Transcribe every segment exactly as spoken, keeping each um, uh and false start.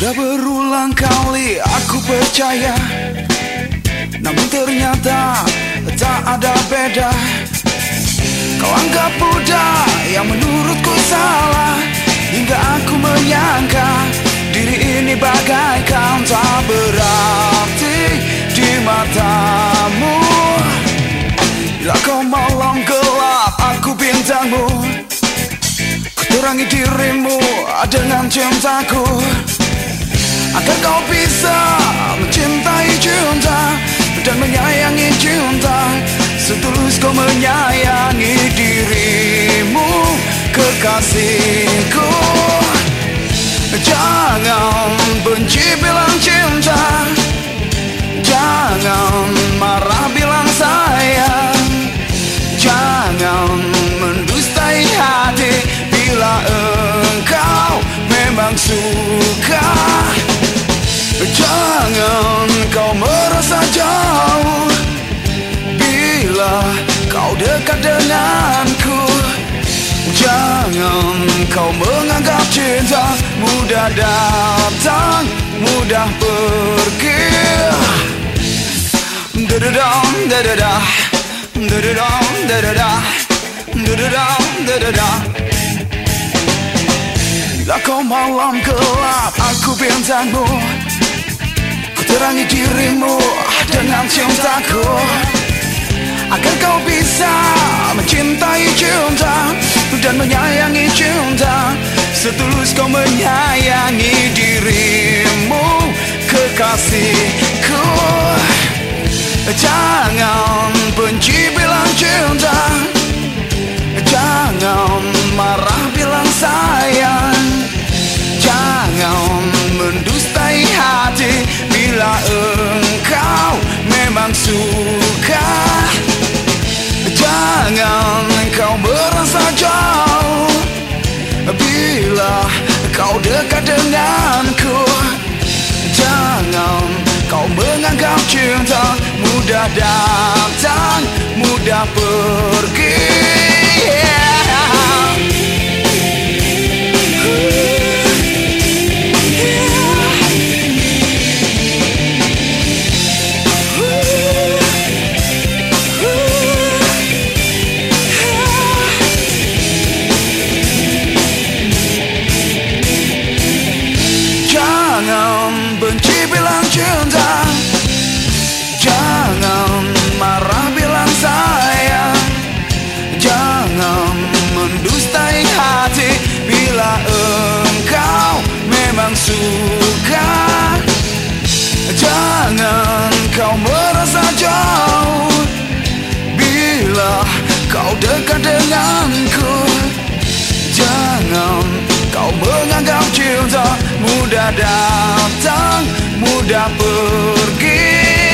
Sudah berulang kali aku percaya, namun ternyata tak ada beda. Kau anggap mudah yang menurutku salah, hingga aku menyangka diri ini bagaikan tak berarti di matamu. Bila kau malam gelap, aku bintangmu, ku terangi dirimu dengan cintaku, agar kau bisa mencintai cinta dan menyayangi cinta setulus kau menyayangi dirimu, kekasihku. Jangan benci bilang cinta, jangan marah bilang sayang, jangan mendustai hati bila engkau memang suka. Jangan kau merasa jauh bila kau dekat denganku. Jangan kau menganggap cinta mudah datang, mudah pergi. Da-da-dam, da-da-da, da-da-dam, da-da-da, da-da-dam, da-da-da. Bila kau malam gelap, aku bintangmu, ku terangi dirimu dengan cintaku, agar kau bisa mencintai cinta dan menyayangi cinta setulus kau menyayangi dirimu, kekasihku. Jangan benci bilang cinta, jangan marah bilang sayang, jangan mendustai hati bila engkau memang suka. Jangan kau merasa jauh bila kau dekat denganku. Jangan kau menganggap cinta mudah datang, mudah pergi. Jangan benci bilang cinta, jangan marah bilang sayang, jangan mendustai hati bila engkau memang suka. Jangan kau merasa jauh bila kau dekat denganku. Jangan kau menganggap cinta mudah datang, mudah pergi.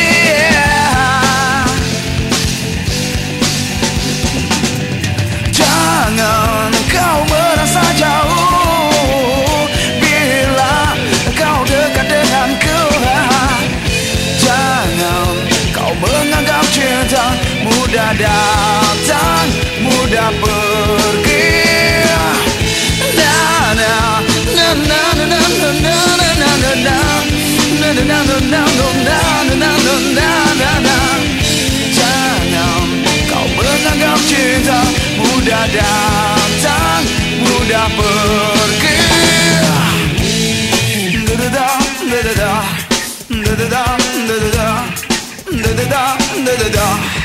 Jangan kau merasa jauh bila kau dekat denganku. Jangan kau menganggap cinta mudah datang, mudah pergi. Jangan kau menganggap cinta mudah datang, mudah pergi. Da-da-da, da-da-da, da-da-da, da-da-da, da-da-da, da-da-da.